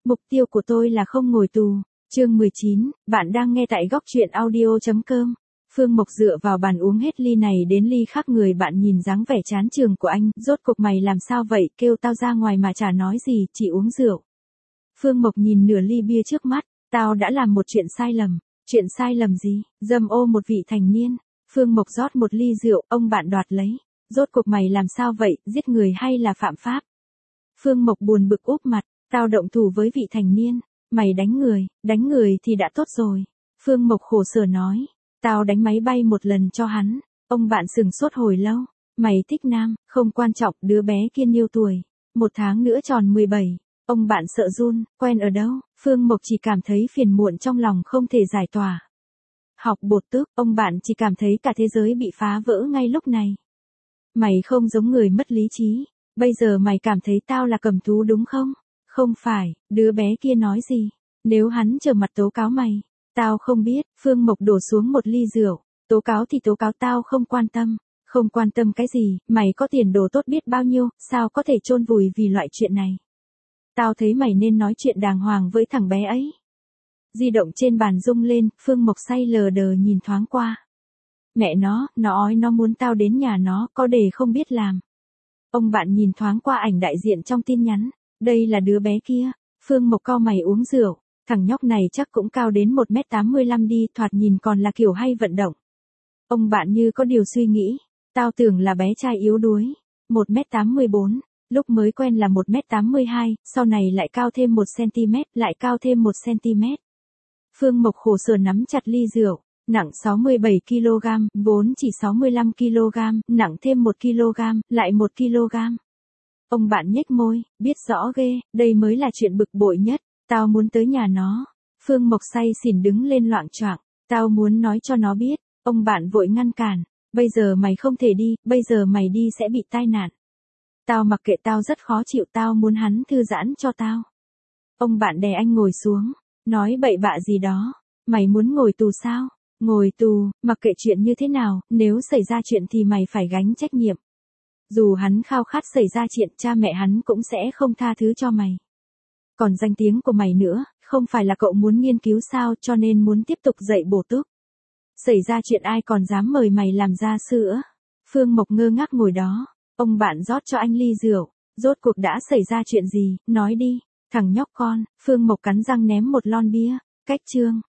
Mục tiêu của tôi là không ngồi tù. Chương 19, bạn đang nghe tại góc truyện audio.com. Phương Mộc dựa vào bàn uống hết ly này đến ly khác, người bạn nhìn dáng vẻ chán trường của anh, rốt cuộc mày làm sao vậy, kêu tao ra ngoài mà chả nói gì, chỉ uống rượu. Phương Mộc nhìn nửa ly bia trước mắt, tao đã làm một chuyện sai lầm. Chuyện sai lầm gì? Dâm ô một vị thành niên. Phương Mộc rót một ly rượu, ông bạn đoạt lấy. Rốt cuộc mày làm sao vậy, giết người hay là phạm pháp? Phương Mộc buồn bực úp mặt, tao động thủ với vị thành niên. Mày đánh người thì đã tốt rồi. Phương Mộc khổ sở nói, tao đánh máy bay một lần cho hắn. Ông bạn sừng sốt hồi lâu, mày thích nam, không quan trọng, đứa bé kia nhiêu tuổi, 1 tháng nữa tròn 17. Ông bạn sợ run, quen ở đâu? Phương Mộc chỉ cảm thấy phiền muộn trong lòng không thể giải tỏa. Học bột tước, ông bạn chỉ cảm thấy cả thế giới bị phá vỡ ngay lúc này. Mày không giống người mất lý trí, bây giờ mày cảm thấy tao là cầm thú đúng không? Không phải, đứa bé kia nói gì? Nếu hắn trở mặt tố cáo mày, tao không biết. Phương Mộc đổ xuống một ly rượu, tố cáo thì tố cáo, tao không quan tâm. Không quan tâm cái gì, mày có tiền đồ tốt biết bao nhiêu, sao có thể chôn vùi vì loại chuyện này. Tao thấy mày nên nói chuyện đàng hoàng với thằng bé ấy. Di động trên bàn rung lên, Phương Mộc say lờ đờ nhìn thoáng qua. Mẹ nó ói nó muốn tao đến nhà nó, có để không biết làm. Ông bạn nhìn thoáng qua ảnh đại diện trong tin nhắn, đây là đứa bé kia. Phương Mộc cau mày uống rượu, thằng nhóc này chắc cũng cao đến 1m85 đi, thoạt nhìn còn là kiểu hay vận động. Ông bạn như có điều suy nghĩ, tao tưởng là bé trai yếu đuối, 1m84. Lúc mới quen là 1m82, sau này lại cao thêm 1cm, lại cao thêm 1cm. Phương Mộc khổ sở nắm chặt ly rượu, nặng 67kg, vốn chỉ 65kg, nặng thêm 1kg, lại 1kg. Ông bạn nhếch môi, biết rõ ghê, đây mới là chuyện bực bội nhất, tao muốn tới nhà nó. Phương Mộc say xỉn đứng lên loạng choạng, tao muốn nói cho nó biết. Ông bạn vội ngăn cản, bây giờ mày không thể đi, bây giờ mày đi sẽ bị tai nạn. Tao mặc kệ, tao rất khó chịu, tao muốn hắn thư giãn cho tao. Ông bạn đè anh ngồi xuống, nói bậy bạ gì đó, mày muốn ngồi tù sao? Ngồi tù, mặc kệ chuyện như thế nào, nếu xảy ra chuyện thì mày phải gánh trách nhiệm. Dù hắn khao khát xảy ra chuyện, cha mẹ hắn cũng sẽ không tha thứ cho mày. Còn danh tiếng của mày nữa, không phải là cậu muốn nghiên cứu sao, cho nên muốn tiếp tục dạy bổ túc. Xảy ra chuyện ai còn dám mời mày làm gia sư ư? Phương Mộc ngơ ngác ngồi đó. Ông bạn rót cho anh ly rượu, rốt cuộc đã xảy ra chuyện gì, nói đi, thằng nhóc con. Phương Mộc cắn răng ném một lon bia, cách chương.